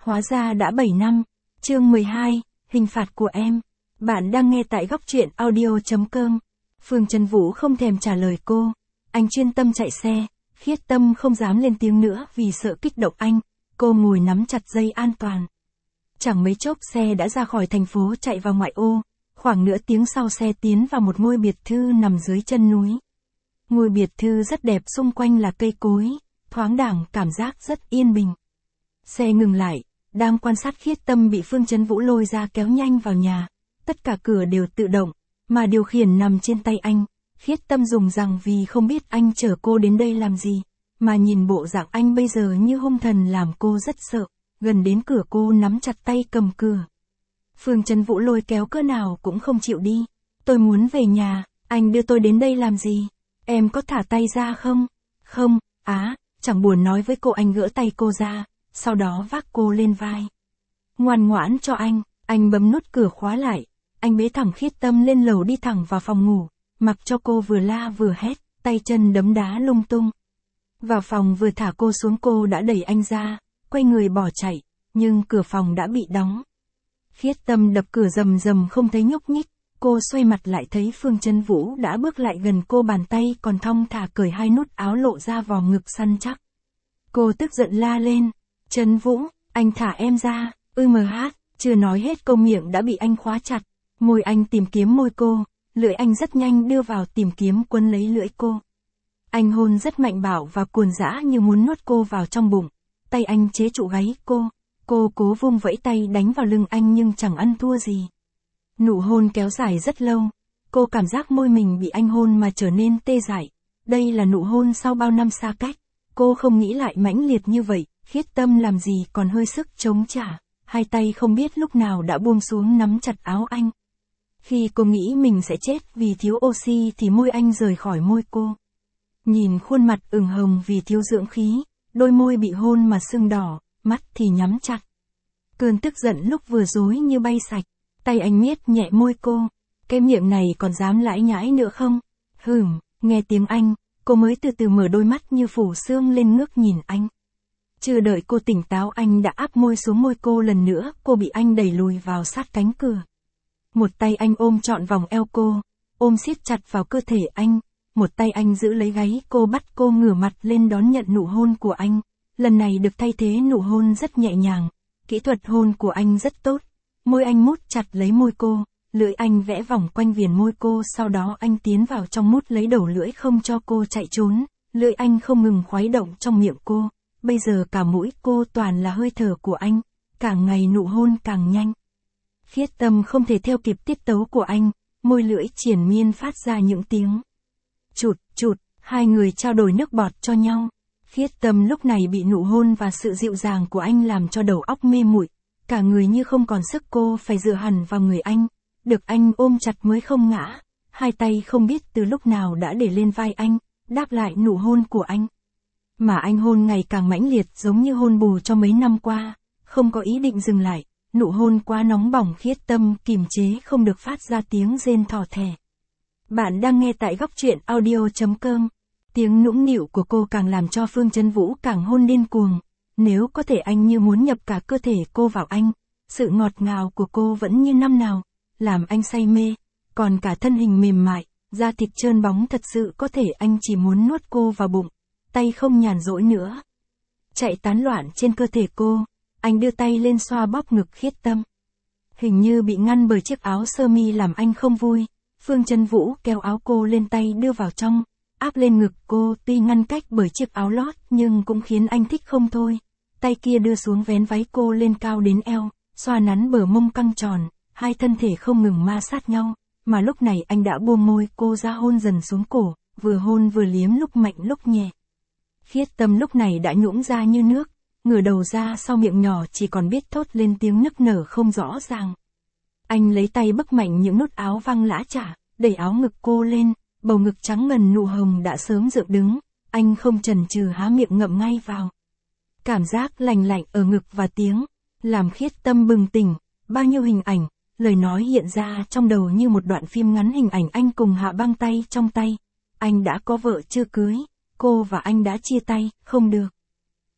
Hóa ra đã 7 năm. Chương 12, hình phạt của em. Bạn đang nghe tại góc truyện audio.com. Phương Trấn Vũ không thèm trả lời cô. Anh chuyên tâm chạy xe. Khiết Tâm không dám lên tiếng nữa vì sợ kích động anh. Cô ngồi nắm chặt dây an toàn. Chẳng mấy chốc xe đã ra khỏi thành phố chạy vào ngoại ô. Khoảng nửa tiếng sau xe tiến vào một ngôi biệt thự nằm dưới chân núi. Ngôi biệt thự rất đẹp, xung quanh là cây cối, thoáng đãng, cảm giác rất yên bình. Xe ngừng lại, đang quan sát Khiết Tâm bị Phương Trấn Vũ lôi ra kéo nhanh vào nhà. Tất cả cửa đều tự động, mà điều khiển nằm trên tay anh. Khiết Tâm dùng rằng vì không biết anh chở cô đến đây làm gì, mà nhìn bộ dạng anh bây giờ như hung thần làm cô rất sợ. Gần đến cửa cô nắm chặt tay cầm cửa. Phương Trấn Vũ lôi kéo cỡ nào cũng không chịu đi. Tôi muốn về nhà, anh đưa tôi đến đây làm gì? Em có thả tay ra không? Không, chẳng buồn nói với cô, anh gỡ tay cô ra, sau đó vác cô lên vai. Ngoan ngoãn cho anh bấm nút cửa khóa lại, anh bế thẳng Khiết Tâm lên lầu đi thẳng vào phòng ngủ, mặc cho cô vừa la vừa hét, tay chân đấm đá lung tung. Vào phòng vừa thả cô xuống cô đã đẩy anh ra, quay người bỏ chạy, nhưng cửa phòng đã bị đóng. Khiết Tâm đập cửa rầm rầm không thấy nhúc nhích, cô xoay mặt lại thấy Phương Trấn Vũ đã bước lại gần cô, bàn tay còn thong thả cởi hai nút áo lộ ra vò ngực săn chắc. Cô tức giận la lên, Trấn Vũ, anh thả em ra, chưa nói hết câu miệng đã bị anh khóa chặt, môi anh tìm kiếm môi cô, lưỡi anh rất nhanh đưa vào tìm kiếm quấn lấy lưỡi cô. Anh hôn rất mạnh bạo và cuồn dã như muốn nuốt cô vào trong bụng, tay anh chế trụ gáy cô cố vung vẫy tay đánh vào lưng anh nhưng chẳng ăn thua gì. Nụ hôn kéo dài rất lâu, cô cảm giác môi mình bị anh hôn mà trở nên tê dại. Đây là nụ hôn sau bao năm xa cách, cô không nghĩ lại mãnh liệt như vậy. Khiết Tâm làm gì còn hơi sức chống trả, hai tay không biết lúc nào đã buông xuống nắm chặt áo anh. Khi cô nghĩ mình sẽ chết vì thiếu oxy thì môi anh rời khỏi môi cô. Nhìn khuôn mặt ửng hồng vì thiếu dưỡng khí, đôi môi bị hôn mà sưng đỏ, mắt thì nhắm chặt. Cơn tức giận lúc vừa rồi như bay sạch, tay anh miết nhẹ môi cô, cái miệng này còn dám lải nhải nữa không? Nghe tiếng anh, cô mới từ từ mở đôi mắt như phủ sương lên ngước nhìn anh. Chưa đợi cô tỉnh táo anh đã áp môi xuống môi cô lần nữa, cô bị anh đẩy lùi vào sát cánh cửa. Một tay anh ôm trọn vòng eo cô, ôm siết chặt vào cơ thể anh, một tay anh giữ lấy gáy cô bắt cô ngửa mặt lên đón nhận nụ hôn của anh. Lần này được thay thế nụ hôn rất nhẹ nhàng, kỹ thuật hôn của anh rất tốt. Môi anh mút chặt lấy môi cô, lưỡi anh vẽ vòng quanh viền môi cô, sau đó anh tiến vào trong mút lấy đầu lưỡi không cho cô chạy trốn. Lưỡi anh không ngừng khuấy động trong miệng cô, bây giờ cả mũi cô toàn là hơi thở của anh, càng ngày nụ hôn càng nhanh. Khiết Tâm không thể theo kịp tiết tấu của anh, môi lưỡi triền miên phát ra những tiếng chụt chụt, hai người trao đổi nước bọt cho nhau. Khiết Tâm lúc này bị nụ hôn và sự dịu dàng của anh làm cho đầu óc mê muội, cả người như không còn sức, cô phải dựa hẳn vào người anh, được anh ôm chặt mới không ngã. Hai tay không biết từ lúc nào đã để lên vai anh, đáp lại nụ hôn của anh. Mà anh hôn ngày càng mãnh liệt giống như hôn bù cho mấy năm qua, không có ý định dừng lại, nụ hôn quá nóng bỏng Khiết Tâm kìm chế không được phát ra tiếng rên thỏ thẻ. Bạn đang nghe tại góc truyện audio.com. Tiếng nũng nịu của cô càng làm cho Phương Trấn Vũ càng hôn điên cuồng. Nếu có thể anh như muốn nhập cả cơ thể cô vào anh. Sự ngọt ngào của cô vẫn như năm nào, làm anh say mê. Còn cả thân hình mềm mại, da thịt trơn bóng thật sự có thể anh chỉ muốn nuốt cô vào bụng. Tay không nhàn rỗi nữa, chạy tán loạn trên cơ thể cô. Anh đưa tay lên xoa bóp ngực Khiết Tâm. Hình như bị ngăn bởi chiếc áo sơ mi làm anh không vui. Phương Trấn Vũ kéo áo cô lên tay đưa vào trong, áp lên ngực cô, tuy ngăn cách bởi chiếc áo lót nhưng cũng khiến anh thích không thôi. Tay kia đưa xuống vén váy cô lên cao đến eo, xoa nắn bờ mông căng tròn, hai thân thể không ngừng ma sát nhau, mà lúc này anh đã buông môi cô ra hôn dần xuống cổ, vừa hôn vừa liếm lúc mạnh lúc nhẹ. Khiết Tâm lúc này đã nhũn ra như nước, ngửa đầu ra sau miệng nhỏ chỉ còn biết thốt lên tiếng nức nở không rõ ràng. Anh lấy tay bấc mạnh những nút áo văng lã chả, đẩy áo ngực cô lên, bầu ngực trắng ngần nụ hồng đã sớm dựng đứng, anh không chần chừ há miệng ngậm ngay vào. Cảm giác lành lạnh ở ngực và tiếng, làm Khiết Tâm bừng tỉnh, bao nhiêu hình ảnh, lời nói hiện ra trong đầu như một đoạn phim ngắn, hình ảnh anh cùng Hạ Băng tay trong tay. Anh đã có vợ chưa cưới, cô và anh đã chia tay, không được.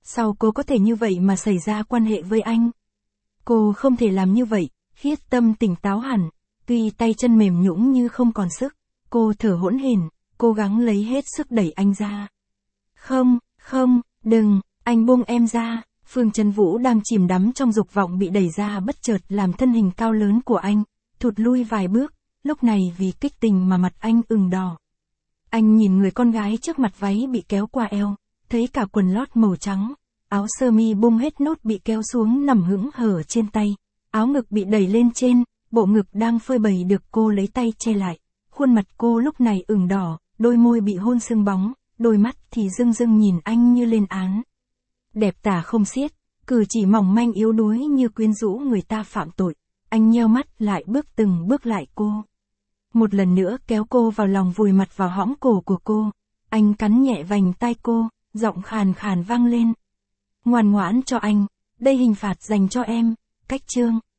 Sao cô có thể như vậy mà xảy ra quan hệ với anh? Cô không thể làm như vậy, Khiết Tâm tỉnh táo hẳn, tuy tay chân mềm nhũn như không còn sức, cô thở hổn hển, cố gắng lấy hết sức đẩy anh ra. Không, đừng, anh buông em ra. Phương Trần Vũ đang chìm đắm trong dục vọng bị đẩy ra bất chợt làm thân hình cao lớn của anh thụt lui vài bước, lúc này vì kích tình mà mặt anh ửng đỏ. Anh nhìn người con gái trước mặt, váy bị kéo qua eo, thấy cả quần lót màu trắng, áo sơ mi bung hết nút bị kéo xuống nằm hững hở trên tay, áo ngực bị đẩy lên trên, bộ ngực đang phơi bày được cô lấy tay che lại, khuôn mặt cô lúc này ửng đỏ, đôi môi bị hôn sưng bóng, đôi mắt thì rưng rưng nhìn anh như lên án. Đẹp tả không xiết, cử chỉ mỏng manh yếu đuối như quyến rũ người ta phạm tội, anh nheo mắt lại từng bước lại cô. Một lần nữa kéo cô vào lòng vùi mặt vào hõm cổ của cô, anh cắn nhẹ vành tai cô, giọng khàn khàn vang lên. Ngoan ngoãn cho anh, đây hình phạt dành cho em, cách chương.